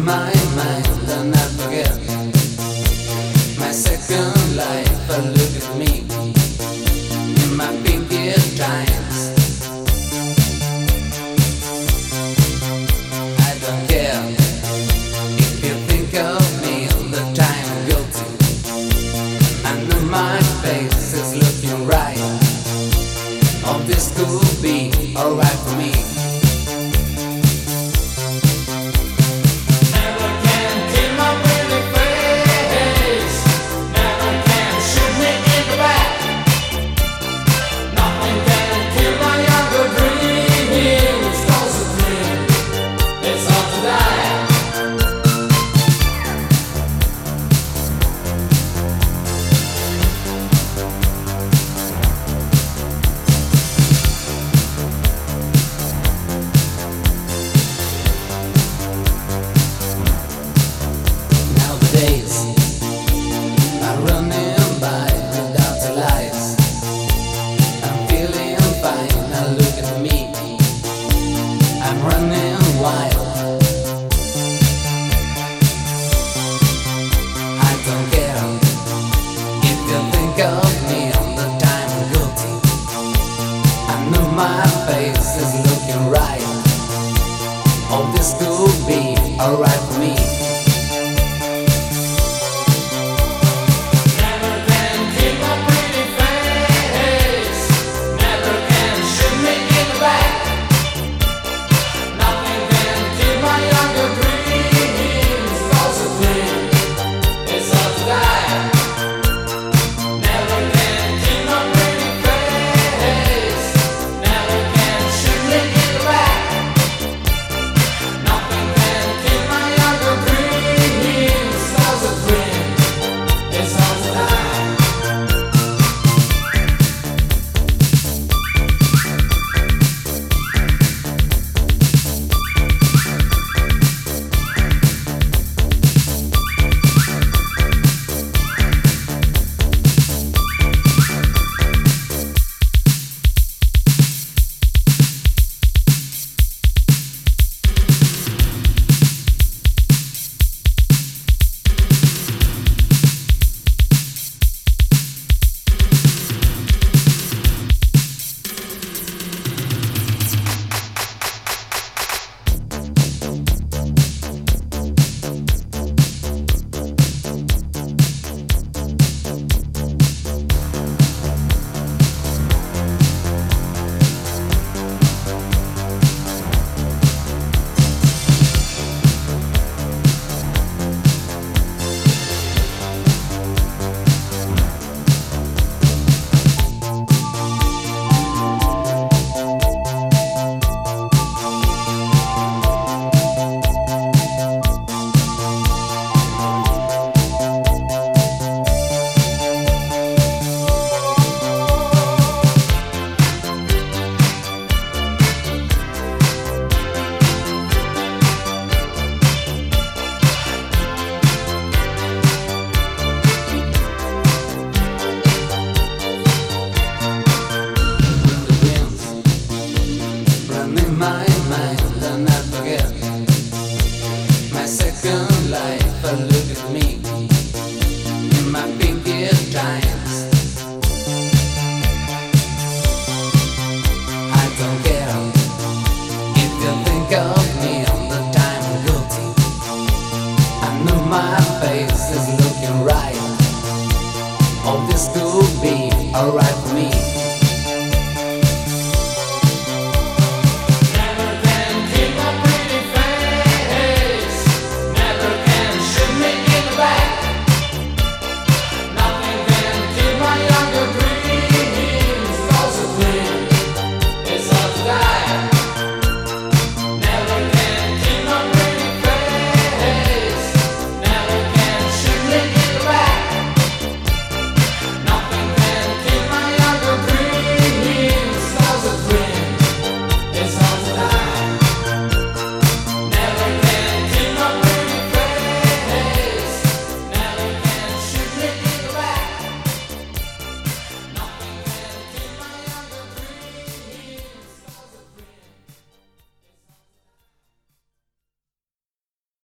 my mind and I forget my second life. I look at me in my biggest times. I don't care if you think of me all the time guilty. I know my face is looking right. All this could be alright for me. I'm running wild. I don't care if you think of me all the time guilty. I know my face is looking right. All this could be alright for me. My mind and I forget my second life. I look at me in my biggest times. I don't care if you think of me all the time guilty. I know my face is looking right. All this could be alright for me.